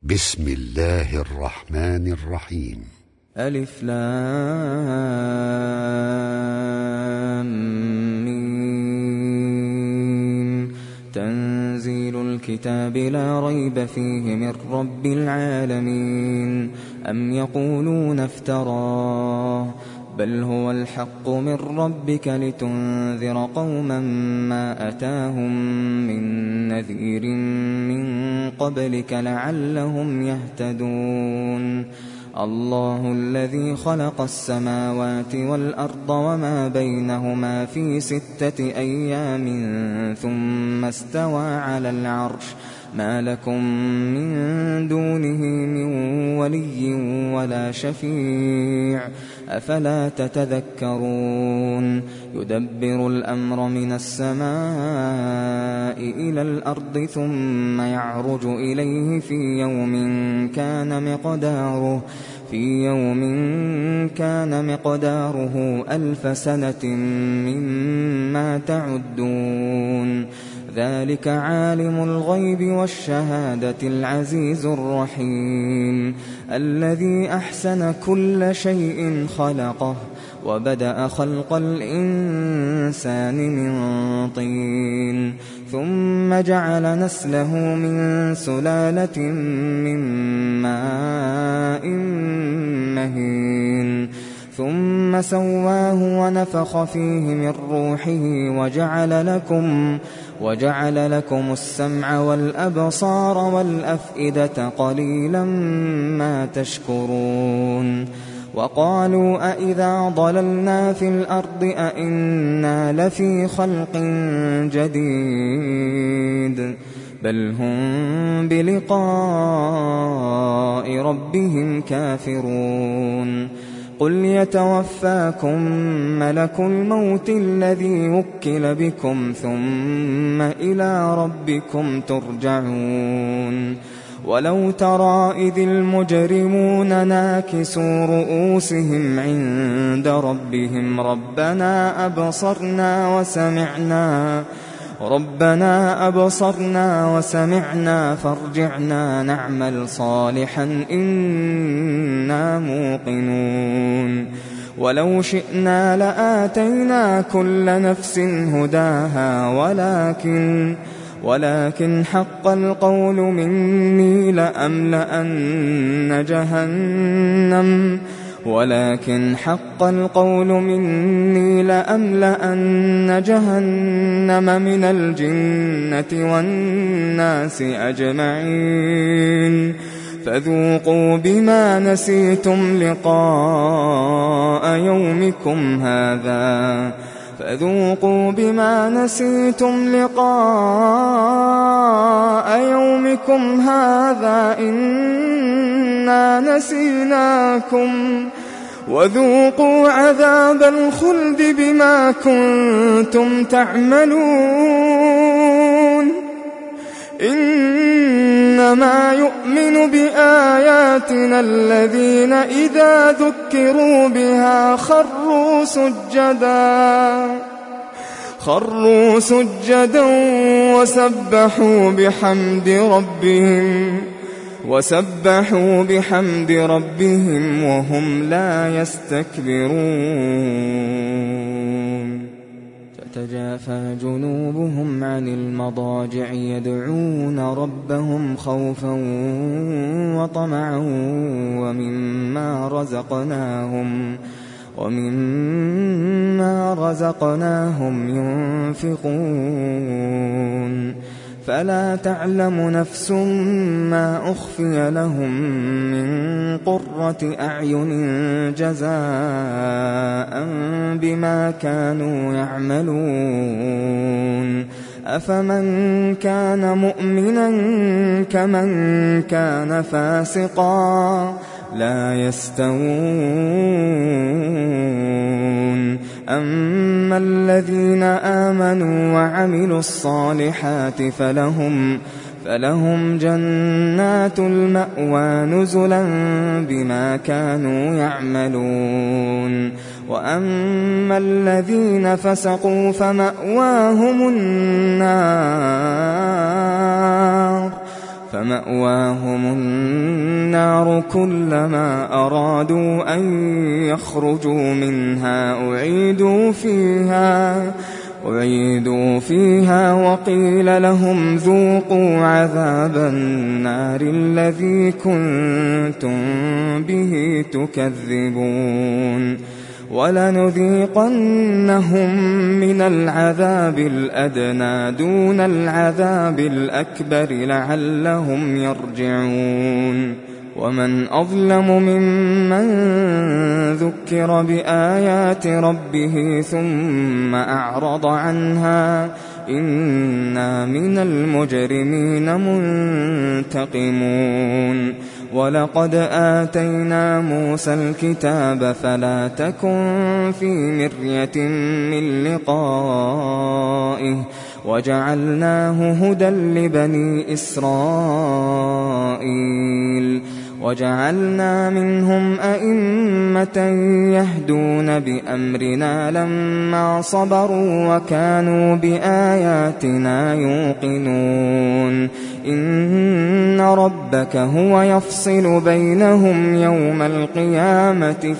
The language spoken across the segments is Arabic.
بسم الله الرحمن الرحيم. ألف لام ميم. تنزيل الكتاب لا ريب فيه من رب العالمين. أم يقولون افتراه بل هو الحق من ربك لتنذر قوما ما أتاهم من نذير من قبلك لعلهم يهتدون. الله الذي خلق السماوات والأرض وما بينهما في 6 أيام ثم استوى على العرش ما لكم من دونه من ولي ولا شفيع أفلا تتذكرون. يدبر الأمر من السماء إلى الأرض ثم يعرج إليه في يوم كان مقداره 1000 سنة مما تعدون. ذلك عالم الغيب والشهادة العزيز الرحيم الذي أحسن كل شيء خلقه وبدأ خلق الإنسان من طين ثم جعل نسله من سلالة من ماء مهين ثم سواه ونفخ فيه من روحه وجعل لكم السمع والأبصار والأفئدة قليلا ما تشكرون. وقالوا أإذا ضللنا في الأرض أإنا لفي خلق جديد بل هم بلقاء ربهم كافرون. قل يتوفاكم ملك الموت الذي وكل بكم ثم إلى ربكم ترجعون. ولو ترى إذ المجرمون ناكسوا رؤوسهم عند ربهم ربنا أبصرنا وسمعنا فارجعنا نعمل صالحا إنا موقنون. ولو شئنا لآتينا كل نفس هداها ولكن حق القول مني لأملأن جهنم من الجنة والناس أجمعين. فذوقوا بما نسيتم لقاء يومكم هذا إنا نسيناكم وذوقوا عذاب الخلد بما كنتم تعملون. إنما يؤمن بآياتنا الذين إذا ذكروا بها خروا سجدا وسبحوا بحمد ربهم وهم لا يستكبرون. تتجافى جنوبهم عن المضاجع يدعون ربهم خوفا وطمعا ومما رزقناهم ينفقون. فلا تعلم نفس ما أخفي لهم من قرة أعين جزاء بما كانوا يعملون. أفمن كان مؤمنا كمن كان فاسقا لا يستوون. أما الذين آمنوا وعملوا الصالحات فلهم جنات المأوى نزلا بما كانوا يعملون. وأما الذين فسقوا فمأواهم النار النَّارُ كُلَّمَا أَرَادُوا أَن يَخْرُجُوا مِنْهَا أُعِيدُوا فِيهَا وَقِيلَ لَهُمْ ذُوقُوا عَذَابَ النَّارِ الَّذِي كُنتُم بِهِ تُكَذِّبُونَ وَلَنُذِيقَنَّهُم مِّنَ الْعَذَابِ الْأَدْنَىٰ دُونَ الْعَذَابِ الْأَكْبَرِ لَعَلَّهُمْ يَرْجِعُونَ وَمَنْ أَظْلَمُ مِمَّن ذُكِّرَ بِآيَاتِ رَبِّهِ ثُمَّ أَعْرَضَ عَنْهَا ۚ إِنَّا مِنَ الْمُجْرِمِينَ مُنتَقِمُونَ وَلَقَدْ آتَيْنَا مُوسَى الْكِتَابَ فَلَا تَكُن فِي مِرْيَةٍ مِّن لِّقَائِهِ وَجَعَلْنَاهُ هُدًى لِّبَنِي إِسْرَائِيلَ وَجَعَلْنَا مِنْهُمْ أَئِمَّةً يَهْدُونَ بِأَمْرِنَا لَمَّا صَبَرُوا وَكَانُوا بِآيَاتِنَا يُوقِنُونَ إِنَّ رَبَّكَ هُوَ يَفْصِلُ بَيْنَهُمْ يَوْمَ الْقِيَامَةِ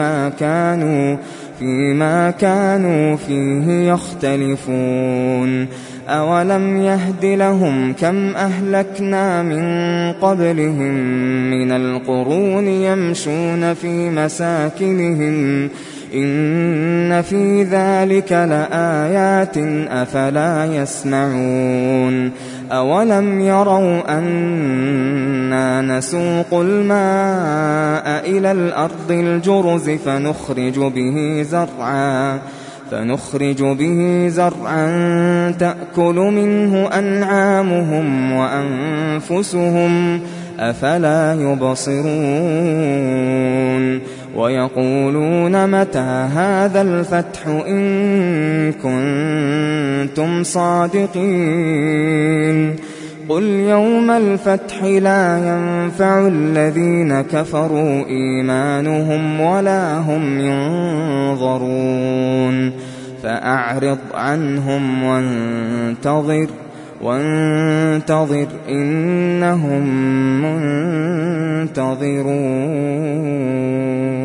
فِيمَا كَانُوا فِيهِ يَخْتَلِفُونَ أَوَلَمْ يَهْدِ لَهُمْ كَمْ أَهْلَكْنَا مِن قَبْلِهِم مِّنَ الْقُرُونِ يَمْشُونَ فِي مَسَاكِنِهِمْ إِنَّ فِي ذَلِكَ لَآيَاتٍ أَفَلَا يَسْمَعُونَ أَوَلَمْ يَرَوْا أَنَّا نَسُوقُ الْمَاءَ إِلَى الْأَرْضِ الْجُرُزِ فنخرج به زرعا تأكل منه أنعامهم وأنفسهم أفلا يبصرون ويقولون متى هذا الفتح إن كنتم صادقين قل يوم الفتح لا ينفع الذين كفروا إيمانهم ولا هم ينظرون فأعرض عنهم وانتظر إنهم منتظرون